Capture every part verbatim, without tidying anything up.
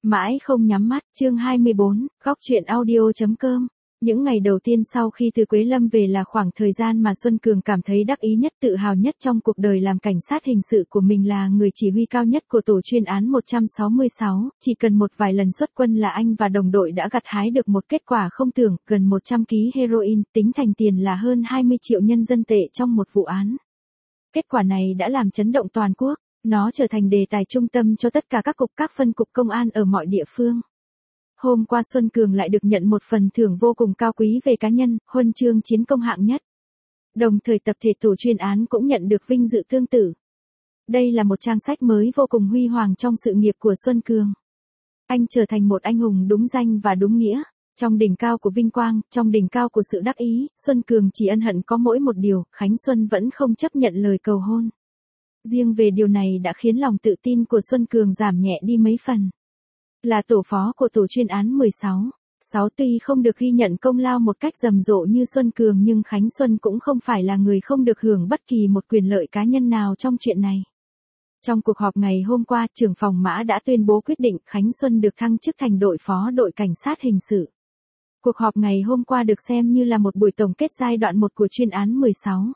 Mãi không nhắm mắt, chương hai mươi bốn, góc truyện audio.com. Những ngày đầu tiên sau khi từ Quế Lâm về là khoảng thời gian mà Xuân Cường cảm thấy đắc ý nhất, tự hào nhất trong cuộc đời làm cảnh sát hình sự của mình, là người chỉ huy cao nhất của tổ chuyên án một trăm sáu mươi sáu, chỉ cần một vài lần xuất quân là anh và đồng đội đã gặt hái được một kết quả không tưởng, gần một trăm ki lô gam heroin, tính thành tiền là hơn hai mươi triệu nhân dân tệ trong một vụ án. Kết quả này đã làm chấn động toàn quốc. Nó trở thành đề tài trung tâm cho tất cả các cục, các phân cục công an ở mọi địa phương. Hôm qua Xuân Cường lại được nhận một phần thưởng vô cùng cao quý về cá nhân, huân chương chiến công hạng nhất. Đồng thời tập thể tổ chuyên án cũng nhận được vinh dự tương tự. Đây là một trang sách mới vô cùng huy hoàng trong sự nghiệp của Xuân Cường. Anh trở thành một anh hùng đúng danh và đúng nghĩa. Trong đỉnh cao của vinh quang, trong đỉnh cao của sự đắc ý, Xuân Cường chỉ ân hận có mỗi một điều, Khánh Xuân vẫn không chấp nhận lời cầu hôn. Riêng về điều này đã khiến lòng tự tin của Xuân Cường giảm nhẹ đi mấy phần. Là tổ phó của tổ chuyên án mười sáu, sáu tuy không được ghi nhận công lao một cách rầm rộ như Xuân Cường, nhưng Khánh Xuân cũng không phải là người không được hưởng bất kỳ một quyền lợi cá nhân nào trong chuyện này. Trong cuộc họp ngày hôm qua, trưởng phòng Mã đã tuyên bố quyết định Khánh Xuân được thăng chức thành đội phó đội cảnh sát hình sự. Cuộc họp ngày hôm qua được xem như là một buổi tổng kết giai đoạn một của chuyên án mười sáu.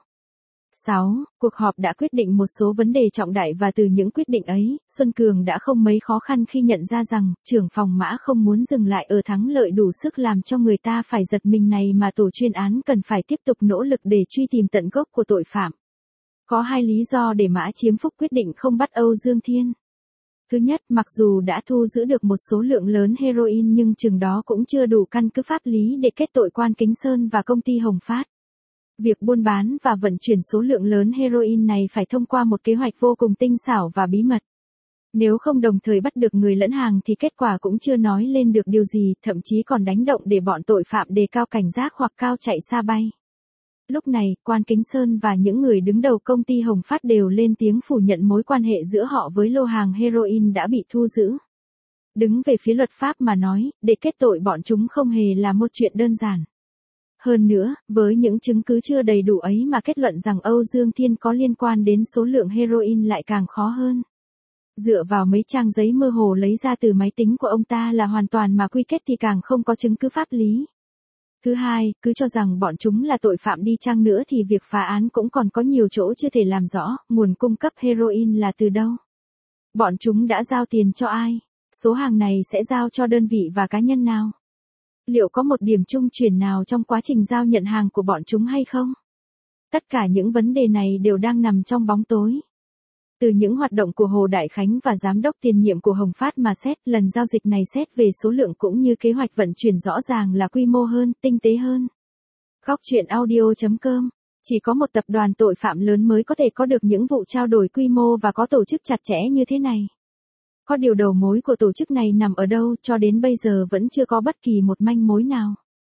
sáu. Cuộc họp đã quyết định một số vấn đề trọng đại, và từ những quyết định ấy, Xuân Cường đã không mấy khó khăn khi nhận ra rằng, trưởng phòng Mã không muốn dừng lại ở thắng lợi đủ sức làm cho người ta phải giật mình này, mà tổ chuyên án cần phải tiếp tục nỗ lực để truy tìm tận gốc của tội phạm. Có hai lý do để Mã Chiếm Phúc quyết định không bắt Âu Dương Thiên. Thứ nhất, mặc dù đã thu giữ được một số lượng lớn heroin nhưng chừng đó cũng chưa đủ căn cứ pháp lý để kết tội Quan Kính Sơn và công ty Hồng Phát. Việc buôn bán và vận chuyển số lượng lớn heroin này phải thông qua một kế hoạch vô cùng tinh xảo và bí mật. Nếu không đồng thời bắt được người lẫn hàng thì kết quả cũng chưa nói lên được điều gì, thậm chí còn đánh động để bọn tội phạm đề cao cảnh giác hoặc cao chạy xa bay. Lúc này, Quan Kính Sơn và những người đứng đầu công ty Hồng Phát đều lên tiếng phủ nhận mối quan hệ giữa họ với lô hàng heroin đã bị thu giữ. Đứng về phía luật pháp mà nói, để kết tội bọn chúng không hề là một chuyện đơn giản. Hơn nữa, với những chứng cứ chưa đầy đủ ấy mà kết luận rằng Âu Dương Thiên có liên quan đến số lượng heroin lại càng khó hơn. Dựa vào mấy trang giấy mơ hồ lấy ra từ máy tính của ông ta là hoàn toàn mà quy kết thì càng không có chứng cứ pháp lý. Thứ hai, cứ cho rằng bọn chúng là tội phạm đi chăng nữa thì việc phá án cũng còn có nhiều chỗ chưa thể làm rõ, nguồn cung cấp heroin là từ đâu. Bọn chúng đã giao tiền cho ai? Số hàng này sẽ giao cho đơn vị và cá nhân nào? Liệu có một điểm trung chuyển nào trong quá trình giao nhận hàng của bọn chúng hay không? Tất cả những vấn đề này đều đang nằm trong bóng tối. Từ những hoạt động của Hồ Đại Khánh và giám đốc tiền nhiệm của Hồng Phát mà xét, lần giao dịch này xét về số lượng cũng như kế hoạch vận chuyển rõ ràng là quy mô hơn, tinh tế hơn. Góc truyện audio.com. Chỉ có một tập đoàn tội phạm lớn mới có thể có được những vụ trao đổi quy mô và có tổ chức chặt chẽ như thế này. Có điều đầu mối của tổ chức này nằm ở đâu, cho đến bây giờ vẫn chưa có bất kỳ một manh mối nào.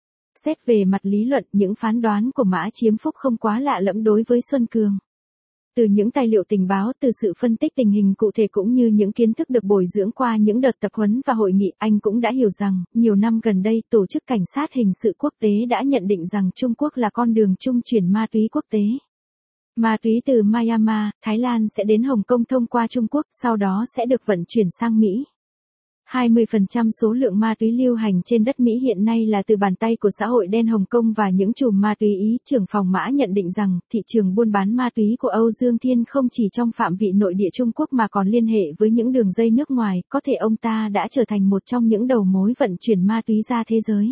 Xét về mặt lý luận, những phán đoán của Mã Chiếm Phúc không quá lạ lẫm đối với Xuân Cường. Từ những tài liệu tình báo, từ sự phân tích tình hình cụ thể cũng như những kiến thức được bồi dưỡng qua những đợt tập huấn và hội nghị, anh cũng đã hiểu rằng, nhiều năm gần đây, tổ chức cảnh sát hình sự quốc tế đã nhận định rằng Trung Quốc là con đường trung chuyển ma túy quốc tế. Ma túy từ Myanmar, Thái Lan sẽ đến Hồng Kông thông qua Trung Quốc, sau đó sẽ được vận chuyển sang Mỹ. hai mươi phần trăm số lượng ma túy lưu hành trên đất Mỹ hiện nay là từ bàn tay của xã hội đen Hồng Kông và những chùm ma túy Ý. Trưởng phòng Mã nhận định rằng, thị trường buôn bán ma túy của Âu Dương Thiên không chỉ trong phạm vị nội địa Trung Quốc mà còn liên hệ với những đường dây nước ngoài, có thể ông ta đã trở thành một trong những đầu mối vận chuyển ma túy ra thế giới.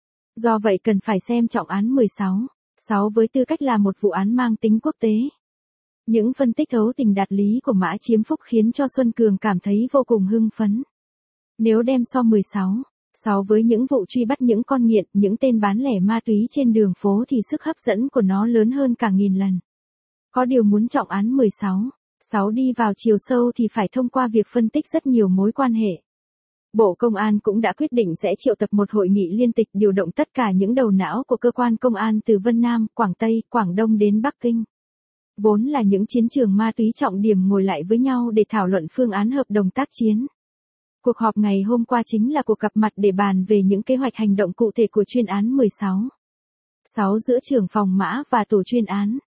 Do vậy cần phải xem trọng án mười sáu. sáu với tư cách là một vụ án mang tính quốc tế. Những phân tích thấu tình đạt lý của Mã Chiếm Phúc khiến cho Xuân Cường cảm thấy vô cùng hưng phấn. Nếu đem so mười sáu, sáu với những vụ truy bắt những con nghiện, những tên bán lẻ ma túy trên đường phố thì sức hấp dẫn của nó lớn hơn cả nghìn lần. Có điều muốn trọng án mười sáu, sáu đi vào chiều sâu thì phải thông qua việc phân tích rất nhiều mối quan hệ. Bộ Công an cũng đã quyết định sẽ triệu tập một hội nghị liên tịch điều động tất cả những đầu não của cơ quan công an từ Vân Nam, Quảng Tây, Quảng Đông đến Bắc Kinh. Vốn là những chiến trường ma túy trọng điểm ngồi lại với nhau để thảo luận phương án hợp đồng tác chiến. Cuộc họp ngày hôm qua chính là cuộc gặp mặt để bàn về những kế hoạch hành động cụ thể của chuyên án mười sáu. sáu giữa trưởng phòng Mã và tổ chuyên án.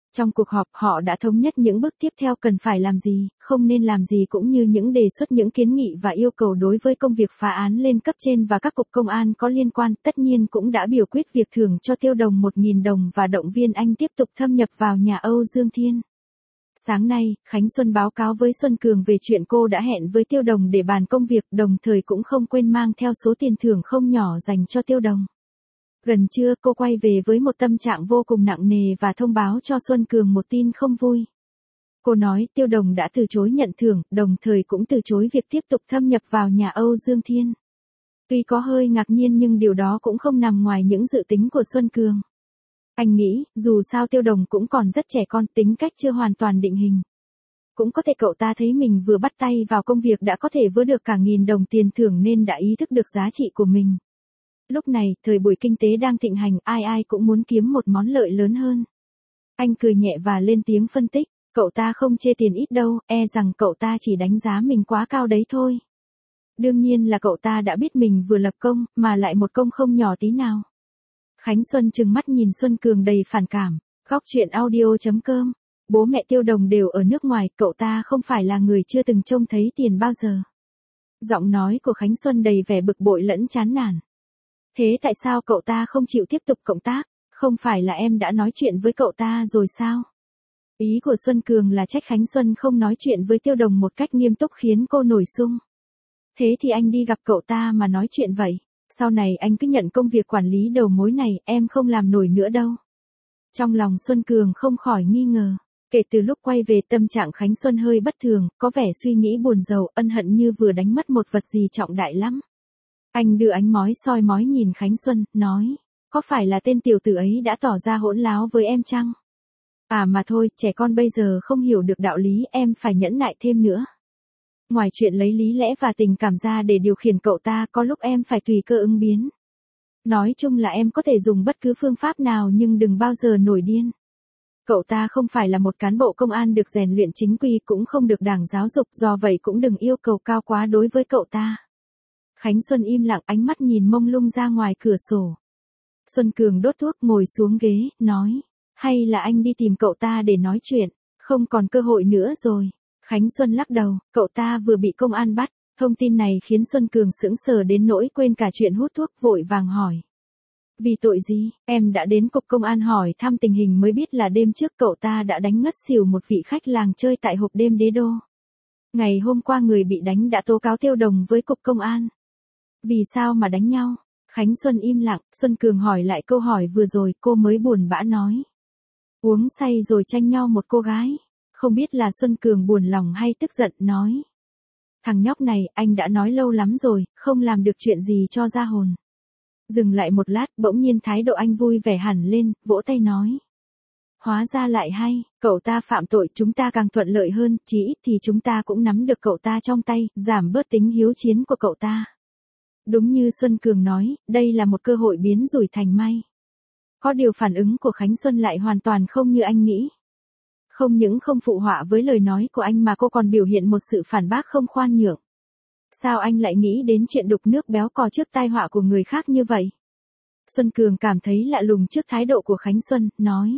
Trong cuộc họp họ đã thống nhất những bước tiếp theo cần phải làm gì, không nên làm gì cũng như những đề xuất những kiến nghị và yêu cầu đối với công việc phá án lên cấp trên và các cục công an có liên quan. Tất nhiên cũng đã biểu quyết việc thưởng cho Tiêu Đồng một nghìn đồng và động viên anh tiếp tục thâm nhập vào nhà Âu Dương Thiên. Sáng nay, Khánh Xuân báo cáo với Xuân Cường về chuyện cô đã hẹn với Tiêu Đồng để bàn công việc, đồng thời cũng không quên mang theo số tiền thưởng không nhỏ dành cho Tiêu Đồng. Gần trưa cô quay về với một tâm trạng vô cùng nặng nề và thông báo cho Xuân Cường một tin không vui. Cô nói Tiêu Đồng đã từ chối nhận thưởng, đồng thời cũng từ chối việc tiếp tục thâm nhập vào nhà Âu Dương Thiên. Tuy có hơi ngạc nhiên nhưng điều đó cũng không nằm ngoài những dự tính của Xuân Cường. Anh nghĩ, dù sao Tiêu Đồng cũng còn rất trẻ con, tính cách chưa hoàn toàn định hình. Cũng có thể cậu ta thấy mình vừa bắt tay vào công việc đã có thể vơ được cả nghìn đồng tiền thưởng nên đã ý thức được giá trị của mình. Lúc này, thời buổi kinh tế đang thịnh hành, ai ai cũng muốn kiếm một món lợi lớn hơn. Anh cười nhẹ và lên tiếng phân tích, cậu ta không chê tiền ít đâu, e rằng cậu ta chỉ đánh giá mình quá cao đấy thôi. Đương nhiên là cậu ta đã biết mình vừa lập công, mà lại một công không nhỏ tí nào. Khánh Xuân trừng mắt nhìn Xuân Cường đầy phản cảm, góc truyện audio chấm com. Bố mẹ Tiêu Đồng đều ở nước ngoài, cậu ta không phải là người chưa từng trông thấy tiền bao giờ. Giọng nói của Khánh Xuân đầy vẻ bực bội lẫn chán nản. Thế tại sao cậu ta không chịu tiếp tục cộng tác, không phải là em đã nói chuyện với cậu ta rồi sao? Ý của Xuân Cường là trách Khánh Xuân không nói chuyện với Tiêu Đồng một cách nghiêm túc khiến cô nổi sung. Thế thì anh đi gặp cậu ta mà nói chuyện vậy, sau này anh cứ nhận công việc quản lý đầu mối này, em không làm nổi nữa đâu. Trong lòng Xuân Cường không khỏi nghi ngờ, kể từ lúc quay về tâm trạng Khánh Xuân hơi bất thường, có vẻ suy nghĩ buồn rầu, ân hận như vừa đánh mất một vật gì trọng đại lắm. Anh đưa ánh mói soi mói nhìn Khánh Xuân, nói, có phải là tên tiểu tử ấy đã tỏ ra hỗn láo với em chăng? À mà thôi, trẻ con bây giờ không hiểu được đạo lý, em phải nhẫn nại thêm nữa. Ngoài chuyện lấy lý lẽ và tình cảm ra để điều khiển cậu ta, có lúc em phải tùy cơ ứng biến. Nói chung là em có thể dùng bất cứ phương pháp nào nhưng đừng bao giờ nổi điên. Cậu ta không phải là một cán bộ công an được rèn luyện chính quy, cũng không được đảng giáo dục, do vậy cũng đừng yêu cầu cao quá đối với cậu ta. Khánh Xuân im lặng, ánh mắt nhìn mông lung ra ngoài cửa sổ. Xuân Cường đốt thuốc ngồi xuống ghế, nói, hay là anh đi tìm cậu ta để nói chuyện, không còn cơ hội nữa rồi. Khánh Xuân lắc đầu, cậu ta vừa bị công an bắt. Thông tin này khiến Xuân Cường sững sờ đến nỗi quên cả chuyện hút thuốc, vội vàng hỏi. Vì tội gì, em đã đến cục công an hỏi thăm tình hình mới biết là đêm trước cậu ta đã đánh ngất xỉu một vị khách làng chơi tại hộp đêm Đế Đô. Ngày hôm qua người bị đánh đã tố cáo Tiêu Đồng với cục công an. Vì sao mà đánh nhau? Khánh Xuân im lặng, Xuân Cường hỏi lại câu hỏi vừa rồi, cô mới buồn bã nói. Uống say rồi tranh nhau một cô gái. Không biết là Xuân Cường buồn lòng hay tức giận, nói. Thằng nhóc này, anh đã nói lâu lắm rồi, không làm được chuyện gì cho ra hồn. Dừng lại một lát, bỗng nhiên thái độ anh vui vẻ hẳn lên, vỗ tay nói. Hóa ra lại hay, cậu ta phạm tội chúng ta càng thuận lợi hơn, chí ít thì chúng ta cũng nắm được cậu ta trong tay, giảm bớt tính hiếu chiến của cậu ta. Đúng như Xuân Cường nói, đây là một cơ hội biến rủi thành may. Có điều phản ứng của Khánh Xuân lại hoàn toàn không như anh nghĩ. Không những không phụ họa với lời nói của anh mà cô còn biểu hiện một sự phản bác không khoan nhượng. Sao anh lại nghĩ đến chuyện đục nước béo cò trước tai họa của người khác như vậy? Xuân Cường cảm thấy lạ lùng trước thái độ của Khánh Xuân, nói.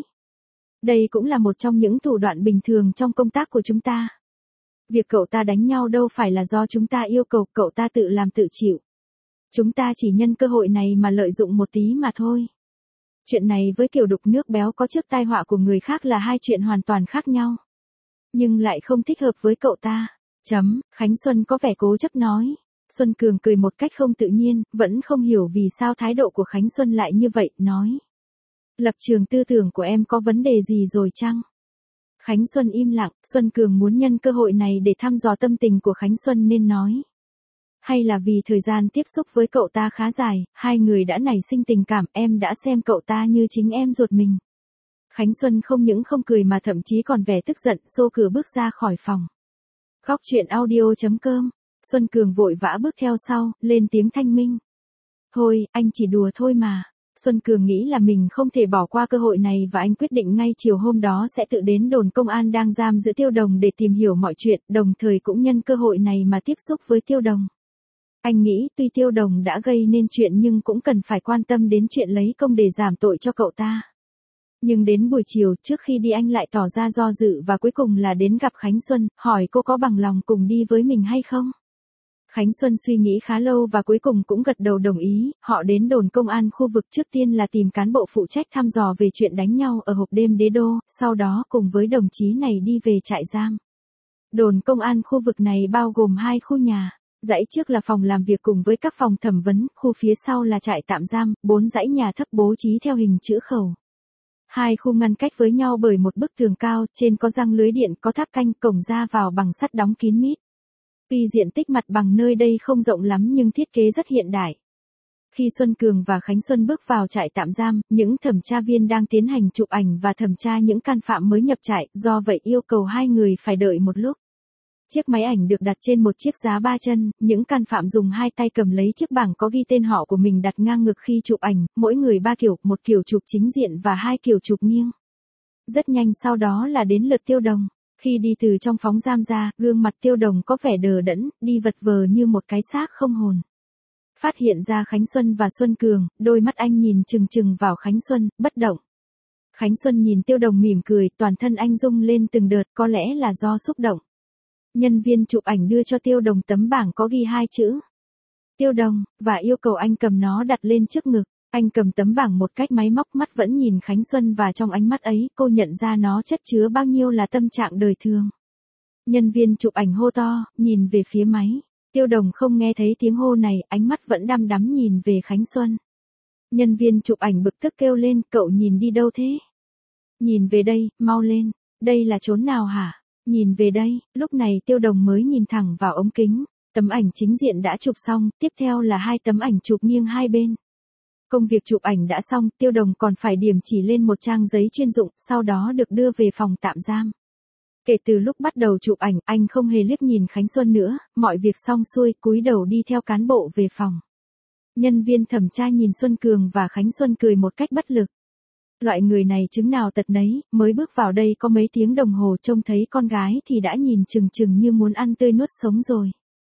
Đây cũng là một trong những thủ đoạn bình thường trong công tác của chúng ta. Việc cậu ta đánh nhau đâu phải là do chúng ta yêu cầu, cậu ta tự làm tự chịu. Chúng ta chỉ nhân cơ hội này mà lợi dụng một tí mà thôi. Chuyện này với kiểu đục nước béo có trước tai họa của người khác là hai chuyện hoàn toàn khác nhau. Nhưng lại không thích hợp với cậu ta. Chấm, Khánh Xuân có vẻ cố chấp nói. Xuân Cường cười một cách không tự nhiên, vẫn không hiểu vì sao thái độ của Khánh Xuân lại như vậy, nói. Lập trường tư tưởng của em có vấn đề gì rồi chăng? Khánh Xuân im lặng, Xuân Cường muốn nhân cơ hội này để thăm dò tâm tình của Khánh Xuân nên nói. Hay là vì thời gian tiếp xúc với cậu ta khá dài, hai người đã nảy sinh tình cảm, em đã xem cậu ta như chính em ruột mình. Khánh Xuân không những không cười mà thậm chí còn vẻ tức giận, xô cửa bước ra khỏi phòng. Góc truyện audio chấm com, Xuân Cường vội vã bước theo sau, lên tiếng thanh minh. Thôi, anh chỉ đùa thôi mà. Xuân Cường nghĩ là mình không thể bỏ qua cơ hội này và anh quyết định ngay chiều hôm đó sẽ tự đến đồn công an đang giam giữ Tiêu Đồng để tìm hiểu mọi chuyện, đồng thời cũng nhân cơ hội này mà tiếp xúc với Tiêu Đồng. Anh nghĩ tuy Tiêu Đồng đã gây nên chuyện nhưng cũng cần phải quan tâm đến chuyện lấy công để giảm tội cho cậu ta. Nhưng đến buổi chiều trước khi đi anh lại tỏ ra do dự và cuối cùng là đến gặp Khánh Xuân, hỏi cô có bằng lòng cùng đi với mình hay không. Khánh Xuân suy nghĩ khá lâu và cuối cùng cũng gật đầu đồng ý, họ đến đồn công an khu vực trước tiên là tìm cán bộ phụ trách thăm dò về chuyện đánh nhau ở hộp đêm Đế Đô, sau đó cùng với đồng chí này đi về trại giam. Đồn công an khu vực này bao gồm hai khu nhà, dãy trước là phòng làm việc cùng với các phòng thẩm vấn, khu phía sau là trại tạm giam, bốn dãy nhà thấp bố trí theo hình chữ khẩu. Hai khu ngăn cách với nhau bởi một bức tường cao, trên có răng lưới điện, có tháp canh, cổng ra vào bằng sắt đóng kín mít. Tuy diện tích mặt bằng nơi đây không rộng lắm nhưng thiết kế rất hiện đại. Khi Xuân Cường và Khánh Xuân bước vào trại tạm giam, những thẩm tra viên đang tiến hành chụp ảnh và thẩm tra những can phạm mới nhập trại, do vậy yêu cầu hai người phải đợi một lúc. Chiếc máy ảnh được đặt trên một chiếc giá ba chân, những can phạm dùng hai tay cầm lấy chiếc bảng có ghi tên họ của mình đặt ngang ngực khi chụp ảnh, mỗi người ba kiểu, một kiểu chụp chính diện và hai kiểu chụp nghiêng. Rất nhanh sau đó là đến lượt Tiêu Đồng. Khi đi từ trong phóng giam ra, gương mặt Tiêu Đồng có vẻ đờ đẫn, đi vật vờ như một cái xác không hồn. Phát hiện ra Khánh Xuân và Xuân Cường, đôi mắt anh nhìn chừng chừng vào Khánh Xuân, bất động. Khánh Xuân nhìn Tiêu Đồng mỉm cười, toàn thân anh rung lên từng đợt, có lẽ là do xúc động. Nhân viên chụp ảnh đưa cho Tiêu Đồng tấm bảng có ghi hai chữ Tiêu Đồng, và yêu cầu anh cầm nó đặt lên trước ngực. Anh cầm tấm bảng một cách máy móc, mắt vẫn nhìn Khánh Xuân và trong ánh mắt ấy, cô nhận ra nó chất chứa bao nhiêu là tâm trạng đời thường. Nhân viên chụp ảnh hô to, nhìn về phía máy. Tiêu Đồng không nghe thấy tiếng hô này, ánh mắt vẫn đăm đắm nhìn về Khánh Xuân. Nhân viên chụp ảnh bực tức kêu lên, cậu nhìn đi đâu thế? Nhìn về đây, mau lên, đây là chốn nào hả? Nhìn về đây, lúc này Tiêu Đồng mới nhìn thẳng vào ống kính. Tấm ảnh chính diện đã chụp xong, tiếp theo là hai tấm ảnh chụp nghiêng hai bên. Công việc chụp ảnh đã xong, Tiêu Đồng còn phải điểm chỉ lên một trang giấy chuyên dụng, sau đó được đưa về phòng tạm giam. Kể từ lúc bắt đầu chụp ảnh, anh không hề liếc nhìn Khánh Xuân nữa, mọi việc xong xuôi, cúi đầu đi theo cán bộ về phòng. Nhân viên thẩm tra nhìn Xuân Cường và Khánh Xuân cười một cách bất lực. Loại người này chứng nào tật nấy, mới bước vào đây có mấy tiếng đồng hồ trông thấy con gái thì đã nhìn chừng chừng như muốn ăn tươi nuốt sống rồi.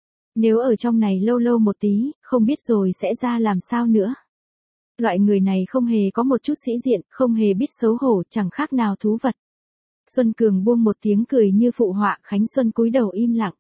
Nếu ở trong này lâu lâu một tí, không biết rồi sẽ ra làm sao nữa. Loại người này không hề có một chút sĩ diện, không hề biết xấu hổ, chẳng khác nào thú vật. Xuân Cường buông một tiếng cười như phụ họa, Khánh Xuân cúi đầu im lặng.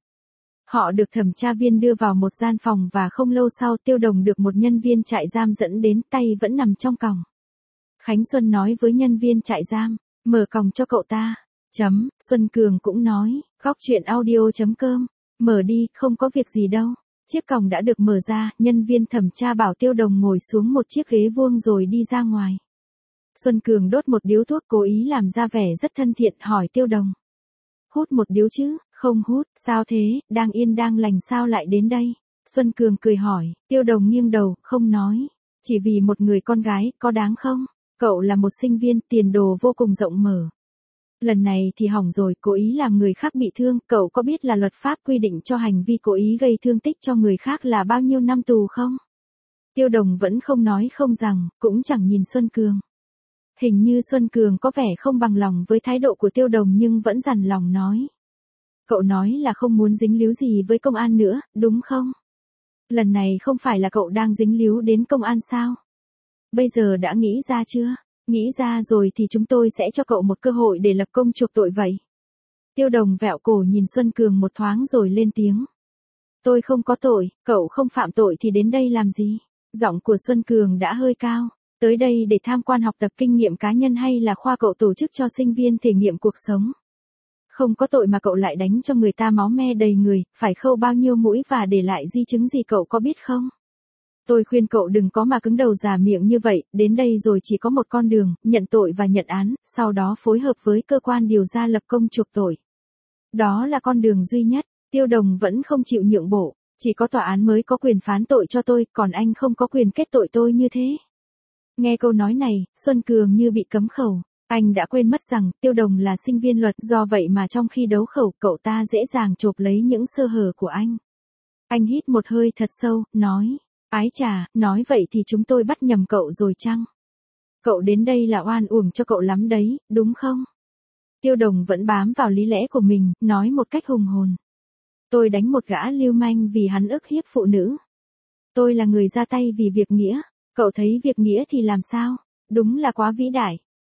Họ được thẩm tra viên đưa vào một gian phòng và không lâu sau Tiêu Đồng được một nhân viên trại giam dẫn đến, tay vẫn nằm trong còng. Khánh Xuân nói với nhân viên trại giam, mở còng cho cậu ta. Chấm, Xuân Cường cũng nói, góc chuyện audio chấm com, mở đi, không có việc gì đâu. Chiếc còng đã được mở ra, nhân viên thẩm tra bảo Tiêu Đồng ngồi xuống một chiếc ghế vuông rồi đi ra ngoài. Xuân Cường đốt một điếu thuốc cố ý làm ra vẻ rất thân thiện, hỏi Tiêu Đồng. Hút một điếu chứ? Không hút, sao thế, đang yên đang lành sao lại đến đây? Xuân Cường cười hỏi, Tiêu Đồng nghiêng đầu, không nói. Chỉ vì một người con gái, có đáng không? Cậu là một sinh viên, tiền đồ vô cùng rộng mở. Lần này thì hỏng rồi, cố ý làm người khác bị thương, cậu có biết là luật pháp quy định cho hành vi cố ý gây thương tích cho người khác là bao nhiêu năm tù không? Tiêu Đồng vẫn không nói không rằng, cũng chẳng nhìn Xuân Cường. Hình như Xuân Cường có vẻ không bằng lòng với thái độ của Tiêu Đồng nhưng vẫn dằn lòng nói. Cậu nói là không muốn dính líu gì với công an nữa, đúng không? Lần này không phải là cậu đang dính líu đến công an sao? Bây giờ đã nghĩ ra chưa? Nghĩ ra rồi thì chúng tôi sẽ cho cậu một cơ hội để lập công chuộc tội vậy. Tiêu Đồng vẹo cổ nhìn Xuân Cường một thoáng rồi lên tiếng. Tôi không có tội, cậu không phạm tội thì đến đây làm gì? Giọng của Xuân Cường đã hơi cao. Tới đây để tham quan học tập kinh nghiệm cá nhân hay là khoa cậu tổ chức cho sinh viên thể nghiệm cuộc sống? Không có tội mà cậu lại đánh cho người ta máu me đầy người, phải khâu bao nhiêu mũi và để lại di chứng gì cậu có biết không? Tôi khuyên cậu đừng có mà cứng đầu già miệng như vậy, đến đây rồi chỉ có một con đường, nhận tội và nhận án, sau đó phối hợp với cơ quan điều tra lập công chuộc tội. Đó là con đường duy nhất. Tiêu Đồng vẫn không chịu nhượng bộ, chỉ có tòa án mới có quyền phán tội cho tôi, còn anh không có quyền kết tội tôi như thế. Nghe câu nói này, Xuân Cường như bị cấm khẩu. Anh đã quên mất rằng, Tiêu Đồng là sinh viên luật, do vậy mà trong khi đấu khẩu, cậu ta dễ dàng chộp lấy những sơ hở của anh. Anh hít một hơi thật sâu, nói, ái chà, nói vậy thì chúng tôi bắt nhầm cậu rồi chăng? Cậu đến đây là oan uổng cho cậu lắm đấy, đúng không? Tiêu Đồng vẫn bám vào lý lẽ của mình, nói một cách hùng hồn. Tôi đánh một gã lưu manh vì hắn ức hiếp phụ nữ. Tôi là người ra tay vì việc nghĩa. Cậu thấy việc nghĩa thì làm sao? Đúng là quá vĩ đại.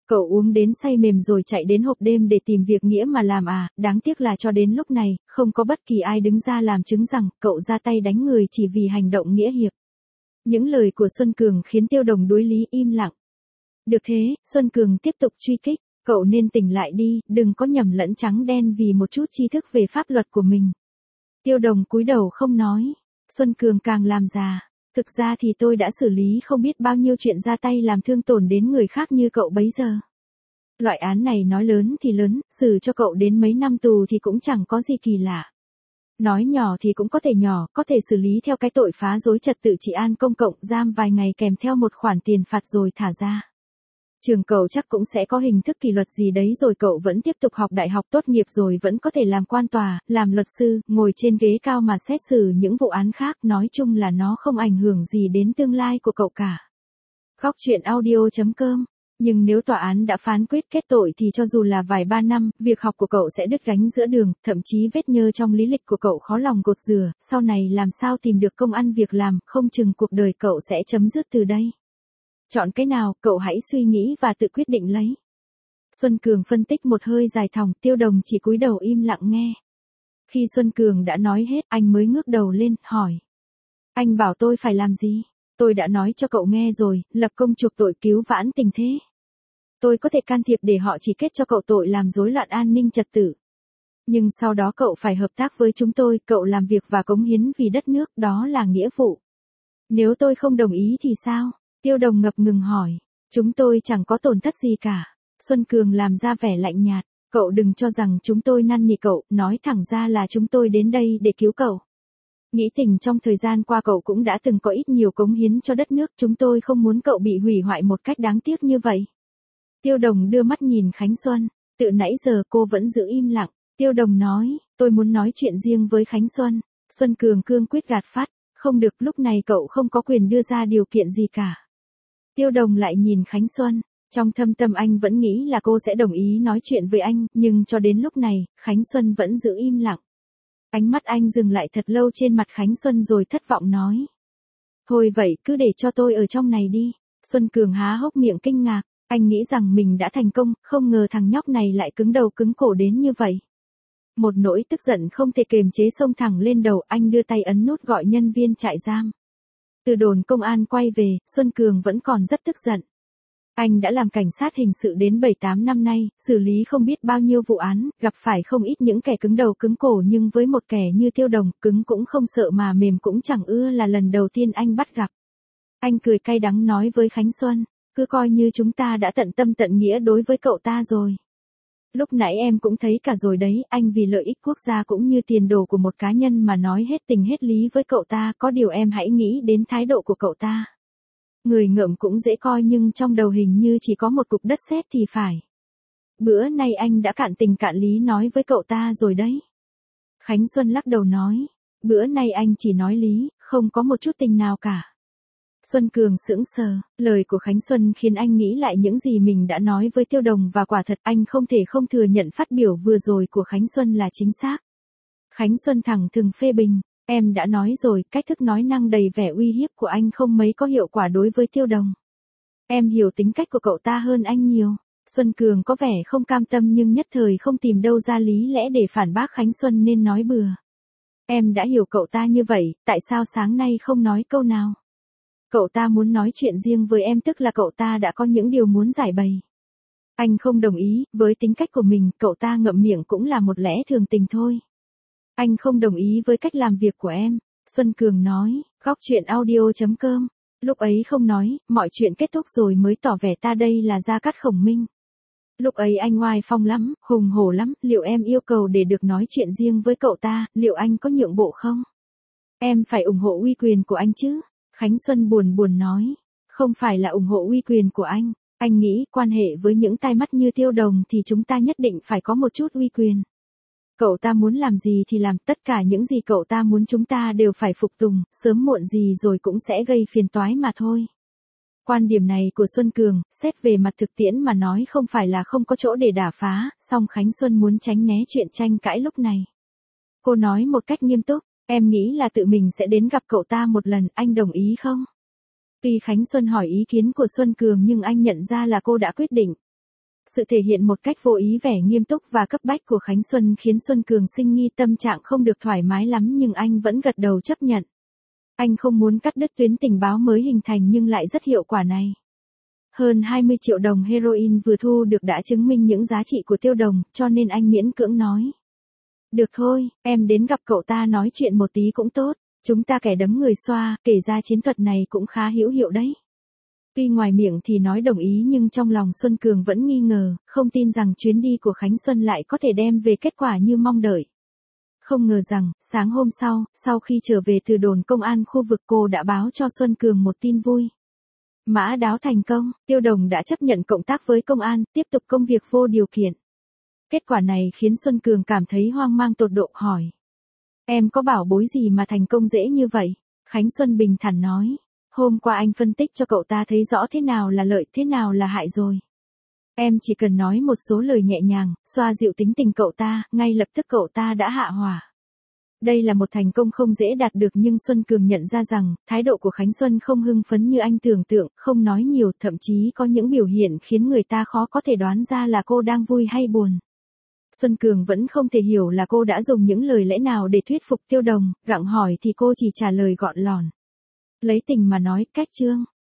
Cậu uống đến say mềm rồi chạy đến hộp đêm để tìm việc nghĩa mà làm à, đáng tiếc là cho đến lúc này, không có bất kỳ ai đứng ra làm chứng rằng cậu ra tay đánh người chỉ vì hành động nghĩa hiệp. Những lời của Xuân Cường khiến Tiêu Đồng đối lý im lặng. Được thế, Xuân Cường tiếp tục truy kích, cậu nên tỉnh lại đi, đừng có nhầm lẫn trắng đen vì một chút tri thức về pháp luật của mình. Tiêu Đồng cúi đầu không nói, Xuân Cường càng làm già. Thực ra thì tôi đã xử lý không biết bao nhiêu chuyện ra tay làm thương tổn đến người khác như cậu bấy giờ. Loại án này nói lớn thì lớn, xử cho cậu đến mấy năm tù thì cũng chẳng có gì kỳ lạ. Nói nhỏ thì cũng có thể nhỏ, có thể xử lý theo cái tội phá rối trật tự trị an công cộng, giam vài ngày kèm theo một khoản tiền phạt rồi thả ra. Trường cậu chắc cũng sẽ có hình thức kỷ luật gì đấy rồi cậu vẫn tiếp tục học đại học tốt nghiệp rồi vẫn có thể làm quan tòa, làm luật sư, ngồi trên ghế cao mà xét xử những vụ án khác, nói chung là nó không ảnh hưởng gì đến tương lai của cậu cả. Góc truyện audio chấm com. Nhưng nếu tòa án đã phán quyết kết tội thì cho dù là vài ba năm, việc học của cậu sẽ đứt gánh giữa đường, thậm chí vết nhơ trong lý lịch của cậu khó lòng gột rửa, sau này làm sao tìm được công ăn việc làm, không chừng cuộc đời cậu sẽ chấm dứt từ đây. Chọn cái nào, cậu hãy suy nghĩ và tự quyết định lấy. Xuân Cường phân tích một hơi dài thòng, Tiêu Đồng chỉ cúi đầu im lặng nghe. Khi Xuân Cường đã nói hết, anh mới ngước đầu lên, hỏi. Anh bảo tôi phải làm gì? Tôi đã nói cho cậu nghe rồi, lập công chuộc tội cứu vãn tình thế. Tôi có thể can thiệp để họ chỉ kết cho cậu tội làm rối loạn an ninh trật tự. Nhưng sau đó cậu phải hợp tác với chúng tôi, cậu làm việc và cống hiến vì đất nước, đó là nghĩa vụ. Nếu tôi không đồng ý thì sao? Tiêu Đồng ngập ngừng hỏi. Chúng tôi chẳng có tổn thất gì cả. Xuân Cường làm ra vẻ lạnh nhạt. Cậu đừng cho rằng chúng tôi năn nỉ cậu, nói thẳng ra là chúng tôi đến đây để cứu cậu. Nghĩ tình trong thời gian qua cậu cũng đã từng có ít nhiều cống hiến cho đất nước, chúng tôi không muốn cậu bị hủy hoại một cách đáng tiếc như vậy. Tiêu Đồng đưa mắt nhìn Khánh Xuân, tự nãy giờ cô vẫn giữ im lặng. Tiêu Đồng nói, tôi muốn nói chuyện riêng với Khánh Xuân. Xuân Cường cương quyết gạt phát, không được, lúc này cậu không có quyền đưa ra điều kiện gì cả. Tiêu Đồng lại nhìn Khánh Xuân, trong thâm tâm anh vẫn nghĩ là cô sẽ đồng ý nói chuyện với anh, nhưng cho đến lúc này, Khánh Xuân vẫn giữ im lặng. Ánh mắt anh dừng lại thật lâu trên mặt Khánh Xuân rồi thất vọng nói. Thôi vậy, cứ để cho tôi ở trong này đi. Xuân Cường há hốc miệng kinh ngạc, anh nghĩ rằng mình đã thành công, không ngờ thằng nhóc này lại cứng đầu cứng cổ đến như vậy. Một nỗi tức giận không thể kềm chế xông thẳng lên đầu, anh đưa tay ấn nút gọi nhân viên trại giam. Từ đồn công an quay về, Xuân Cường vẫn còn rất tức giận. Anh đã làm cảnh sát hình sự đến bảy tám năm nay, xử lý không biết bao nhiêu vụ án, gặp phải không ít những kẻ cứng đầu cứng cổ, nhưng với một kẻ như Tiêu Đồng, cứng cũng không sợ mà mềm cũng chẳng ưa là lần đầu tiên anh bắt gặp. Anh cười cay đắng nói với Khánh Xuân, cứ coi như chúng ta đã tận tâm tận nghĩa đối với cậu ta rồi. Lúc nãy em cũng thấy cả rồi đấy, anh vì lợi ích quốc gia cũng như tiền đồ của một cá nhân mà nói hết tình hết lý với cậu ta, có điều em hãy nghĩ đến thái độ của cậu ta. Người ngợm cũng dễ coi nhưng trong đầu hình như chỉ có một cục đất sét thì phải. Bữa nay anh đã cạn tình cạn lý nói với cậu ta rồi đấy. Khánh Xuân lắc đầu nói, bữa nay anh chỉ nói lý, không có một chút tình nào cả. Xuân Cường sững sờ, lời của Khánh Xuân khiến anh nghĩ lại những gì mình đã nói với Tiêu Đồng và quả thật anh không thể không thừa nhận phát biểu vừa rồi của Khánh Xuân là chính xác. Khánh Xuân thẳng thừng phê bình, em đã nói rồi, cách thức nói năng đầy vẻ uy hiếp của anh không mấy có hiệu quả đối với Tiêu Đồng. Em hiểu tính cách của cậu ta hơn anh nhiều. Xuân Cường có vẻ không cam tâm nhưng nhất thời không tìm đâu ra lý lẽ để phản bác Khánh Xuân nên nói bừa. Em đã hiểu cậu ta như vậy, tại sao sáng nay không nói câu nào? Cậu ta muốn nói chuyện riêng với em tức là cậu ta đã có những điều muốn giải bày. Anh không đồng ý, với tính cách của mình, cậu ta ngậm miệng cũng là một lẽ thường tình thôi. Anh không đồng ý với cách làm việc của em, Xuân Cường nói, góc truyện audio chấm com. Lúc ấy không nói, mọi chuyện kết thúc rồi mới tỏ vẻ ta đây là Gia Cát Khổng Minh. Lúc ấy anh oai phong lắm, hùng hổ lắm, liệu em yêu cầu để được nói chuyện riêng với cậu ta, liệu anh có nhượng bộ không? Em phải ủng hộ uy quyền của anh chứ? Khánh Xuân buồn buồn nói, không phải là ủng hộ uy quyền của anh, anh nghĩ quan hệ với những tai mắt như Tiêu Đồng thì chúng ta nhất định phải có một chút uy quyền. Cậu ta muốn làm gì thì làm, tất cả những gì cậu ta muốn chúng ta đều phải phục tùng, sớm muộn gì rồi cũng sẽ gây phiền toái mà thôi. Quan điểm này của Xuân Cường, xét về mặt thực tiễn mà nói không phải là không có chỗ để đả phá, song Khánh Xuân muốn tránh né chuyện tranh cãi lúc này. Cô nói một cách nghiêm túc, em nghĩ là tự mình sẽ đến gặp cậu ta một lần, anh đồng ý không? Tuy Khánh Xuân hỏi ý kiến của Xuân Cường nhưng anh nhận ra là cô đã quyết định. Sự thể hiện một cách vô ý vẻ nghiêm túc và cấp bách của Khánh Xuân khiến Xuân Cường sinh nghi tâm trạng không được thoải mái lắm nhưng anh vẫn gật đầu chấp nhận. Anh không muốn cắt đứt tuyến tình báo mới hình thành nhưng lại rất hiệu quả này. Hơn hai mươi triệu đồng heroin vừa thu được đã chứng minh những giá trị của Tiêu Đồng, cho nên anh miễn cưỡng nói. Được thôi, em đến gặp cậu ta nói chuyện một tí cũng tốt, chúng ta kẻ đấm người xoa, kể ra chiến thuật này cũng khá hữu hiệu đấy. Tuy ngoài miệng thì nói đồng ý nhưng trong lòng Xuân Cường vẫn nghi ngờ, không tin rằng chuyến đi của Khánh Xuân lại có thể đem về kết quả như mong đợi. Không ngờ rằng, sáng hôm sau, sau khi trở về từ đồn công an khu vực cô đã báo cho Xuân Cường một tin vui. Mã đáo thành công, Tiêu Đồng đã chấp nhận cộng tác với công an, tiếp tục công việc vô điều kiện. Kết quả này khiến Xuân Cường cảm thấy hoang mang tột độ hỏi. Em có bảo bối gì mà thành công dễ như vậy? Khánh Xuân bình thản nói. Hôm qua anh phân tích cho cậu ta thấy rõ thế nào là lợi thế nào là hại rồi. Em chỉ cần nói một số lời nhẹ nhàng, xoa dịu tính tình cậu ta, ngay lập tức cậu ta đã hạ hỏa. Đây là một thành công không dễ đạt được nhưng Xuân Cường nhận ra rằng, thái độ của Khánh Xuân không hưng phấn như anh tưởng tượng, không nói nhiều, thậm chí có những biểu hiện khiến người ta khó có thể đoán ra là cô đang vui hay buồn. Xuân Cường vẫn không thể hiểu là cô đã dùng những lời lẽ nào để thuyết phục Tiêu Đồng, gặng hỏi thì cô chỉ trả lời gọn lỏn. Lấy tình mà nói, cách trương.